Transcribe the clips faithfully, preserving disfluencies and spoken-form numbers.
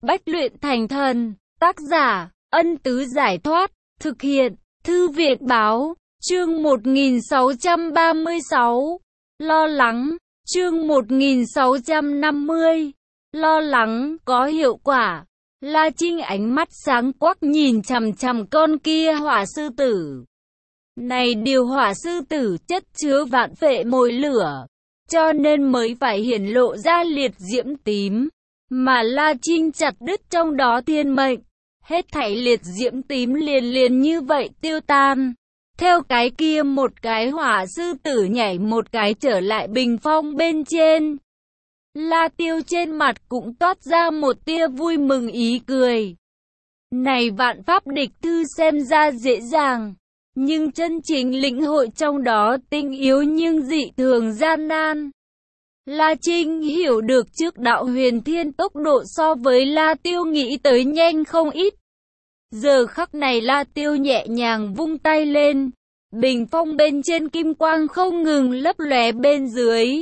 Bách luyện thành thần. Tác giả, Ân Tứ Giải Thoát. Thực hiện, Thư viện Báo. Chương một nghìn sáu trăm ba mươi sáu. Lo lắng. Chương một nghìn sáu trăm năm mươi. Lo lắng, có hiệu quả. La Trinh ánh mắt sáng quắc nhìn chằm chằm con kia hỏa sư tử. Này điều hỏa sư tử chất chứa vạn phệ mồi lửa, cho nên mới phải hiển lộ ra liệt diễm tím. Mà La Trinh chặt đứt trong đó thiên mệnh, hết thảy liệt diễm tím liền liền như vậy tiêu tan. Theo cái kia một cái hỏa sư tử nhảy một cái trở lại bình phong bên trên. La Tiêu trên mặt cũng toát ra một tia vui mừng ý cười. Này vạn pháp địch thư xem ra dễ dàng, nhưng chân chính lĩnh hội trong đó tinh yếu nhưng dị thường gian nan. La Trinh hiểu được trước đạo huyền thiên tốc độ so với La Tiêu nghĩ tới nhanh không ít. Giờ khắc này La Tiêu nhẹ nhàng vung tay lên, bình phong bên trên kim quang không ngừng lấp lóe bên dưới.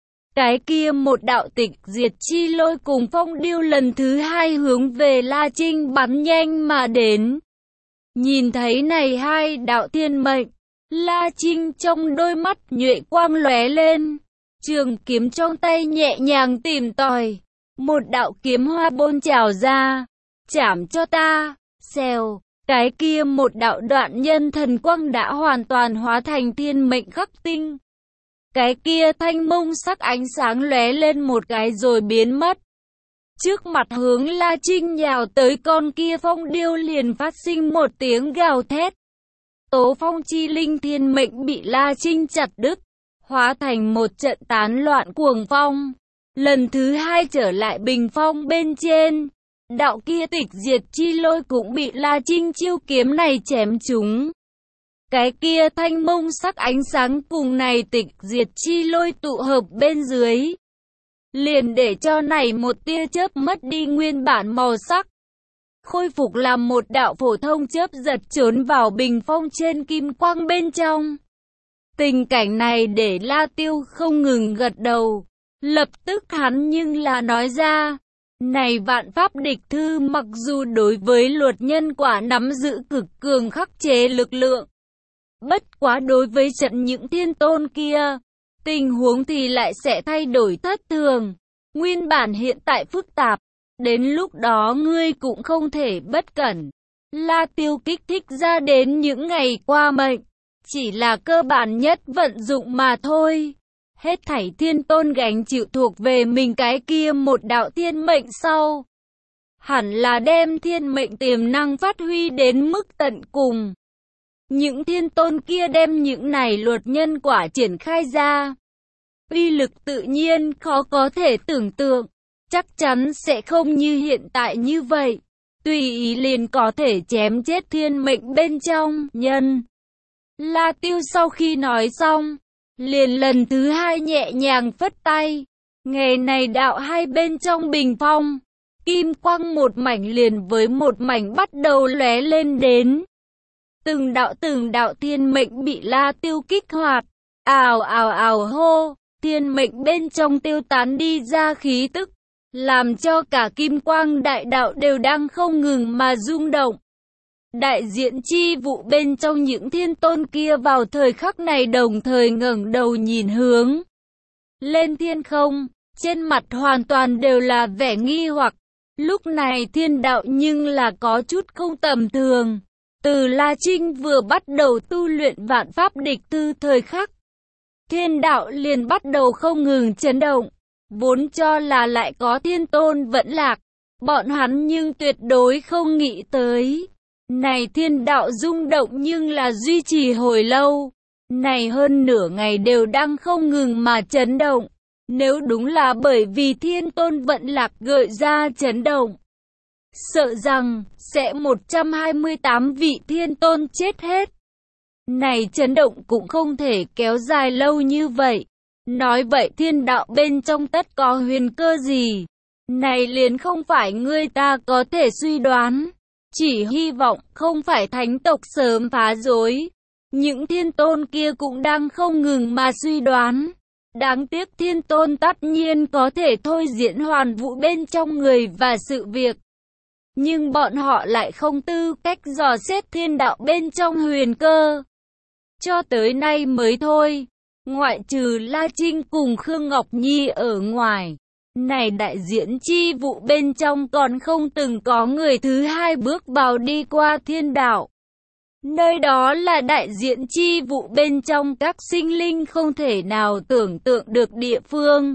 Cái kia một đạo tịch diệt chi lôi cùng phong điêu lần thứ hai hướng về La Trinh bắn nhanh mà đến. Nhìn thấy này hai đạo thiên mệnh, La Trinh trong đôi mắt nhuệ quang lóe lên, trường kiếm trong tay nhẹ nhàng tìm tòi, một đạo kiếm hoa bôn trào ra, chảm cho ta, xèo, cái kia một đạo đoạn nhân thần quang đã hoàn toàn hóa thành thiên mệnh khắc tinh. Cái kia thanh mông sắc ánh sáng lóe lên một cái rồi biến mất. Trước mặt hướng La Trinh nhào tới con kia phong điêu liền phát sinh một tiếng gào thét. Tố phong chi linh thiên mệnh bị La Trinh chặt đứt, hóa thành một trận tán loạn cuồng phong. Lần thứ hai trở lại bình phong bên trên, đạo kia tịch diệt chi lôi cũng bị La Trinh chiêu kiếm này chém trúng. Cái kia thanh mông sắc ánh sáng cùng này tịch diệt chi lôi tụ hợp bên dưới, liền để cho này một tia chớp mất đi nguyên bản màu sắc, khôi phục làm một đạo phổ thông chớp giật trốn vào bình phong trên kim quang bên trong. Tình cảnh này để La Tiêu không ngừng gật đầu, lập tức hắn nhưng là nói ra, này vạn pháp địch thư mặc dù đối với luật nhân quả nắm giữ cực cường khắc chế lực lượng, bất quá đối với trận những thiên tôn kia, tình huống thì lại sẽ thay đổi thất thường. Nguyên bản hiện tại phức tạp, đến lúc đó ngươi cũng không thể bất cẩn. La Tiêu kích thích ra đến những ngày qua mệnh, chỉ là cơ bản nhất vận dụng mà thôi. Hết thảy thiên tôn gánh chịu thuộc về mình cái kia một đạo thiên mệnh sau, hẳn là đem thiên mệnh tiềm năng phát huy đến mức tận cùng. Những thiên tôn kia đem những này luật nhân quả triển khai ra, uy lực tự nhiên khó có thể tưởng tượng, chắc chắn sẽ không như hiện tại như vậy, tùy ý liền có thể chém chết thiên mệnh bên trong nhân. La Tiêu sau khi nói xong, liền lần thứ hai nhẹ nhàng phất tay, ngày này đạo hai bên trong bình phong, kim quang một mảnh liền với một mảnh bắt đầu lóe lên đến. Từng đạo từng đạo thiên mệnh bị La Tiêu kích hoạt, ào ào ào hô, thiên mệnh bên trong tiêu tán đi ra khí tức, làm cho cả kim quang đại đạo đều đang không ngừng mà rung động. Đại diện chi vụ bên trong những thiên tôn kia vào thời khắc này đồng thời ngẩng đầu nhìn hướng lên thiên không, trên mặt hoàn toàn đều là vẻ nghi hoặc. Lúc này thiên đạo nhưng là có chút không tầm thường. Từ La Trinh vừa bắt đầu tu luyện vạn pháp địch thư thời khắc, thiên đạo liền bắt đầu không ngừng chấn động. Vốn cho là lại có thiên tôn vẫn lạc, bọn hắn nhưng tuyệt đối không nghĩ tới. Này thiên đạo rung động nhưng là duy trì hồi lâu. Này hơn nửa ngày đều đang không ngừng mà chấn động. Nếu đúng là bởi vì thiên tôn vận lạc gợi ra chấn động, sợ rằng sẽ một trăm hai mươi tám vị thiên tôn chết hết. Này chấn động cũng không thể kéo dài lâu như vậy. Nói vậy thiên đạo bên trong tất có huyền cơ gì? Này liền không phải người ta có thể suy đoán. Chỉ hy vọng không phải thánh tộc sớm phá rối. Những thiên tôn kia cũng đang không ngừng mà suy đoán. Đáng tiếc thiên tôn tất nhiên có thể thôi diễn hoàn vũ bên trong người và sự việc. nhưng bọn họ lại không tư cách dò xét thiên đạo bên trong huyền cơ. Cho tới nay mới thôi, ngoại trừ La Trinh cùng Khương Ngọc Nhi ở ngoài, này đại diễn chi vụ bên trong còn không từng có người thứ hai bước vào đi qua thiên đạo. Nơi đó là đại diện chi vụ bên trong các sinh linh không thể nào tưởng tượng được địa phương.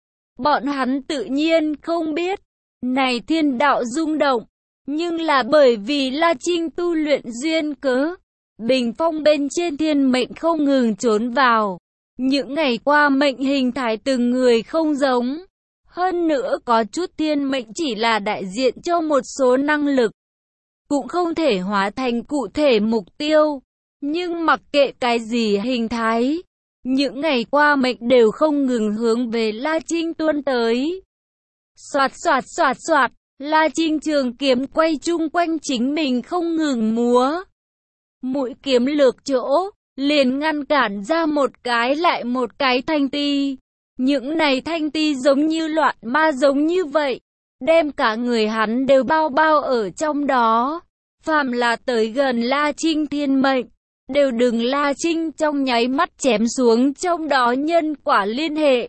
Bọn hắn tự nhiên không biết, này thiên đạo rung động, nhưng là bởi vì La Trinh tu luyện duyên cớ, bình phong bên trên thiên mệnh không ngừng trốn vào. Những ngày qua mệnh hình thái từng người không giống. Hơn nữa có chút thiên mệnh chỉ là đại diện cho một số năng lực, cũng không thể hóa thành cụ thể mục tiêu. Nhưng mặc kệ cái gì hình thái, những ngày qua mệnh đều không ngừng hướng về La Trinh tuôn tới. Soạt soạt soạt soạt, La Trinh trường kiếm quay chung quanh chính mình không ngừng múa. Mũi kiếm lược chỗ, liền ngăn cản ra một cái lại một cái thanh ti. Những này thanh ti giống như loạn ma giống như vậy, đem cả người hắn đều bao bao ở trong đó. Phàm là tới gần La Trinh thiên mệnh, đều đừng La Trinh trong nháy mắt chém xuống trong đó nhân quả liên hệ.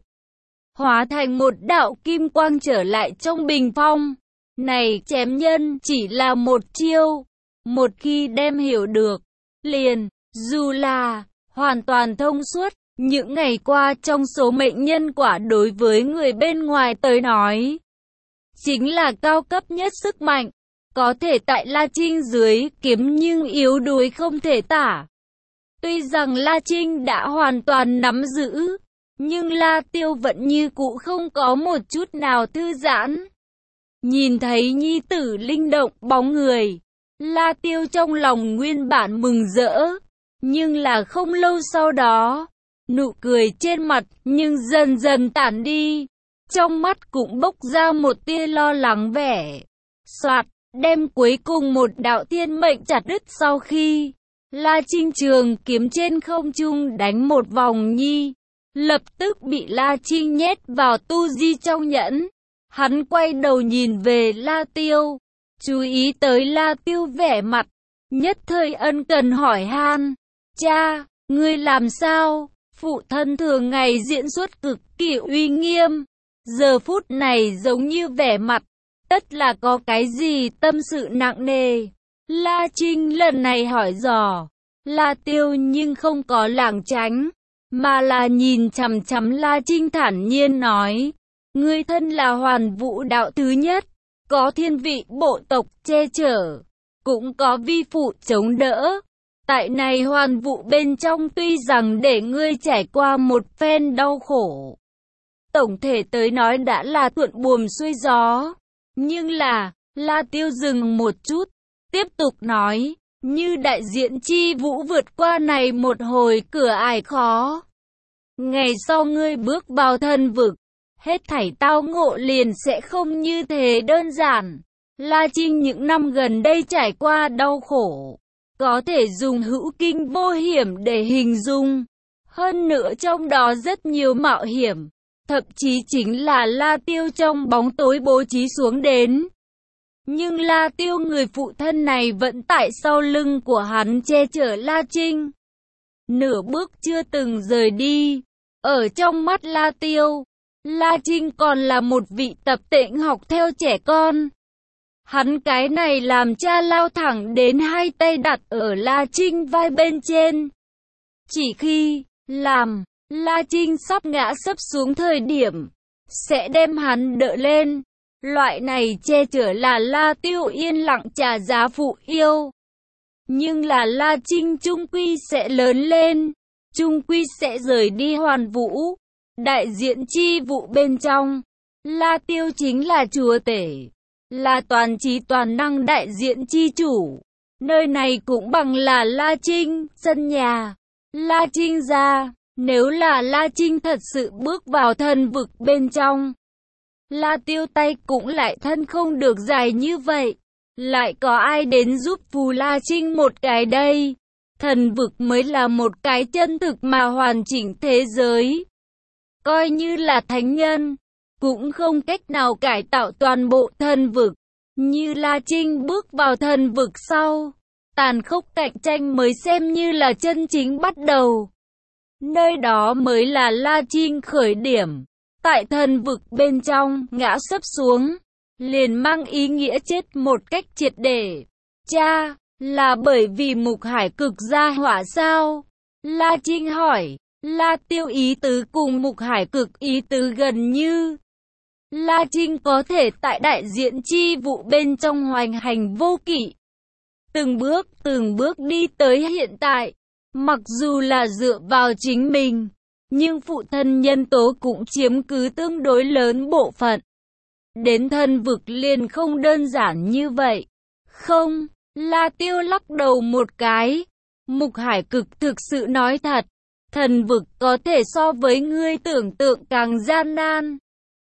Hóa thành một đạo kim quang trở lại trong bình phong. Này chém nhân chỉ là một chiêu, một khi đem hiểu được, liền, dù là hoàn toàn thông suốt. Những ngày qua trong số mệnh nhân quả đối với người bên ngoài tới nói, chính là cao cấp nhất sức mạnh, có thể tại La Trinh dưới kiếm nhưng yếu đuối không thể tả. Tuy rằng La Trinh đã hoàn toàn nắm giữ, nhưng La Tiêu vẫn như cũ không có một chút nào thư giãn. Nhìn thấy nhi tử linh động bóng người, La Tiêu trong lòng nguyên bản mừng rỡ, nhưng là không lâu sau đó, nụ cười trên mặt nhưng dần dần tản đi, trong mắt cũng bốc ra một tia lo lắng vẻ. Soạt, đem cuối cùng một đạo thiên mệnh chặt đứt sau khi La Trinh trường kiếm trên không trung đánh một vòng nhi, lập tức bị La Trinh nhét vào tu di trong nhẫn. Hắn quay đầu nhìn về La Tiêu, chú ý tới La Tiêu vẻ mặt, nhất thời ân cần hỏi han, cha, ngươi làm sao? Phụ thân thường ngày diễn xuất cực kỳ uy nghiêm, giờ phút này giống như vẻ mặt, tất là có cái gì tâm sự nặng nề. La Trinh lần này hỏi dò, La Tiêu nhưng không có lảng tránh, mà là nhìn chằm chằm La Trinh thản nhiên nói, ngươi thân là hoàn vũ đạo thứ nhất, có thiên vị bộ tộc che chở, cũng có vi phụ chống đỡ. Tại này hoàn vụ bên trong tuy rằng để ngươi trải qua một phen đau khổ, tổng thể tới nói đã là thuận buồm xuôi gió. Nhưng là, La Tiêu dừng một chút, tiếp tục nói, như đại diện chi vũ vượt qua này một hồi cửa ải khó. Ngày sau ngươi bước vào thân vực, hết thảy tao ngộ liền sẽ không như thế đơn giản. La Trinh những năm gần đây trải qua đau khổ, có thể dùng hữu kinh vô hiểm để hình dung. Hơn nữa trong đó rất nhiều mạo hiểm, thậm chí chính là La Tiêu trong bóng tối bố trí xuống đến. Nhưng La Tiêu người phụ thân này vẫn tại sau lưng của hắn che chở La Trinh, nửa bước chưa từng rời đi. Ở trong mắt La Tiêu, La Trinh còn là một vị tập tễnh học theo trẻ con. Hắn cái này làm cha lao thẳng đến hai tay đặt ở La Trinh vai bên trên. Chỉ khi làm La Trinh sắp ngã sấp xuống thời điểm, sẽ đem hắn đỡ lên. Loại này che chở là La Tiêu yên lặng trả giá phụ yêu. Nhưng là La Trinh trung quy sẽ lớn lên, trung quy sẽ rời đi hoàn vũ. Đại diện chi vụ bên trong, La Tiêu chính là chúa tể, là toàn trí toàn năng đại diện chi chủ. Nơi này cũng bằng là La Trinh, sân nhà, La Trinh ra. Nếu là La Trinh thật sự bước vào thần vực bên trong, La Tiêu tay cũng lại thân không được dài như vậy. Lại có ai đến giúp phù La Trinh một cái đây? Thần vực mới là một cái chân thực mà hoàn chỉnh thế giới. Coi như là thánh nhân, cũng không cách nào cải tạo toàn bộ thần vực. Như La Trinh bước vào thần vực sau, tàn khốc cạnh tranh mới xem như là chân chính bắt đầu. Nơi đó mới là La Trinh khởi điểm. Tại thần vực bên trong, ngã sấp xuống, liền mang ý nghĩa chết một cách triệt để. Cha, là bởi vì Mục Hải Cực gia họa sao? La Trinh hỏi. La Tiêu ý tứ cùng Mục Hải Cực ý tứ gần như. La Trinh có thể tại đại diện chi vụ bên trong hoành hành vô kỵ. Từng bước, từng bước đi tới hiện tại. Mặc dù là dựa vào chính mình, nhưng phụ thân nhân tố cũng chiếm cứ tương đối lớn bộ phận. Đến thần vực liền không đơn giản như vậy. Không, La Tiêu lắc đầu một cái. Mục Hải Cực thực sự nói thật, thần vực có thể so với ngươi tưởng tượng càng gian nan.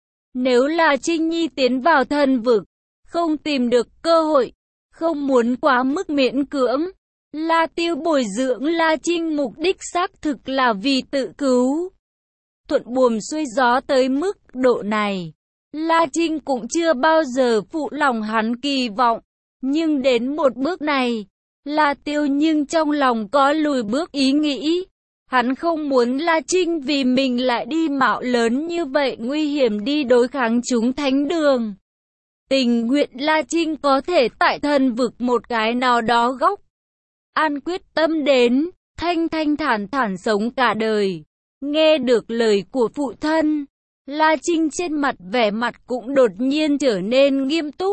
Nếu là Trinh Nhi tiến vào thần vực, không tìm được cơ hội, không muốn quá mức miễn cưỡng. La Tiêu bồi dưỡng La Trinh mục đích xác thực là vì tự cứu. Thuận buồm xuôi gió tới mức độ này, La Trinh cũng chưa bao giờ phụ lòng hắn kỳ vọng. Nhưng đến một bước này, La Tiêu nhưng trong lòng có lùi bước ý nghĩ. Hắn không muốn La Trinh vì mình lại đi mạo lớn như vậy nguy hiểm đi đối kháng chúng thánh đường. Tình nguyện La Trinh có thể tại thần vực một cái nào đó góc. An quyết tâm đến, thanh thanh thản thản sống cả đời. Nghe được lời của phụ thân, La Trinh trên mặt vẻ mặt cũng đột nhiên trở nên nghiêm túc.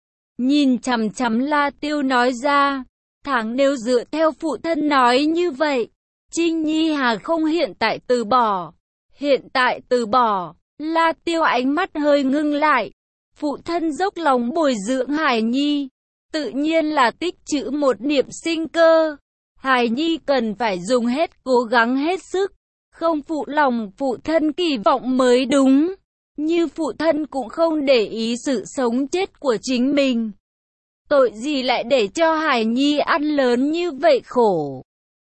Nhìn chằm chằm La Tiêu nói ra, tháng nếu dựa theo phụ thân nói như vậy, Trinh Nhi hà không hiện tại từ bỏ. Hiện tại từ bỏ, La Tiêu ánh mắt hơi ngưng lại. Phụ thân dốc lòng bồi dưỡng Hải Nhi, tự nhiên là tích trữ một niệm sinh cơ. Hải Nhi cần phải dùng hết cố gắng hết sức, không phụ lòng phụ thân kỳ vọng mới đúng. Như phụ thân cũng không để ý sự sống chết của chính mình. Tội gì lại để cho Hải Nhi ăn lớn như vậy khổ.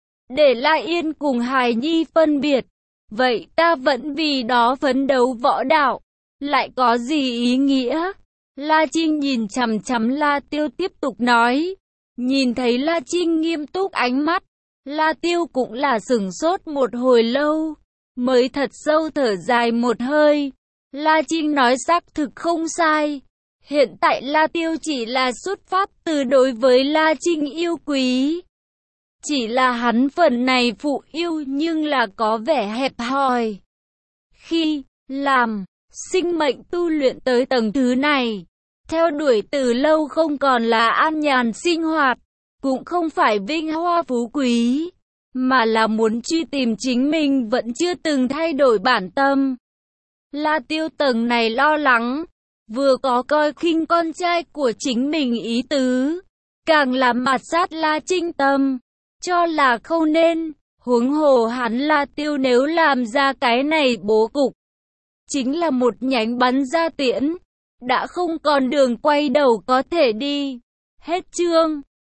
Để La Yên cùng Hải Nhi phân biệt, vậy ta vẫn vì đó phấn đấu võ đạo, lại có gì ý nghĩa? La Trinh nhìn chằm chằm La Tiêu tiếp tục nói. Nhìn thấy La Trinh nghiêm túc ánh mắt, La Tiêu cũng là sửng sốt một hồi lâu, mới thật sâu thở dài một hơi. La Trinh nói xác thực không sai. Hiện tại La Tiêu chỉ là xuất phát từ đối với La Trinh yêu quý. Chỉ là hắn phần này phụ yêu nhưng là có vẻ hẹp hòi. Khi làm sinh mệnh tu luyện tới tầng thứ này, theo đuổi từ lâu không còn là an nhàn sinh hoạt, cũng không phải vinh hoa phú quý, mà là muốn truy tìm chính mình vẫn chưa từng thay đổi bản tâm. La Tiêu tầng này lo lắng, vừa có coi khinh con trai của chính mình ý tứ, càng làm mạt sát La Trinh tâm, cho là không nên. Huống hồ hắn La Tiêu nếu làm ra cái này bố cục, chính là một nhánh bắn ra tiễn, đã không còn đường quay đầu có thể đi. Hết chương.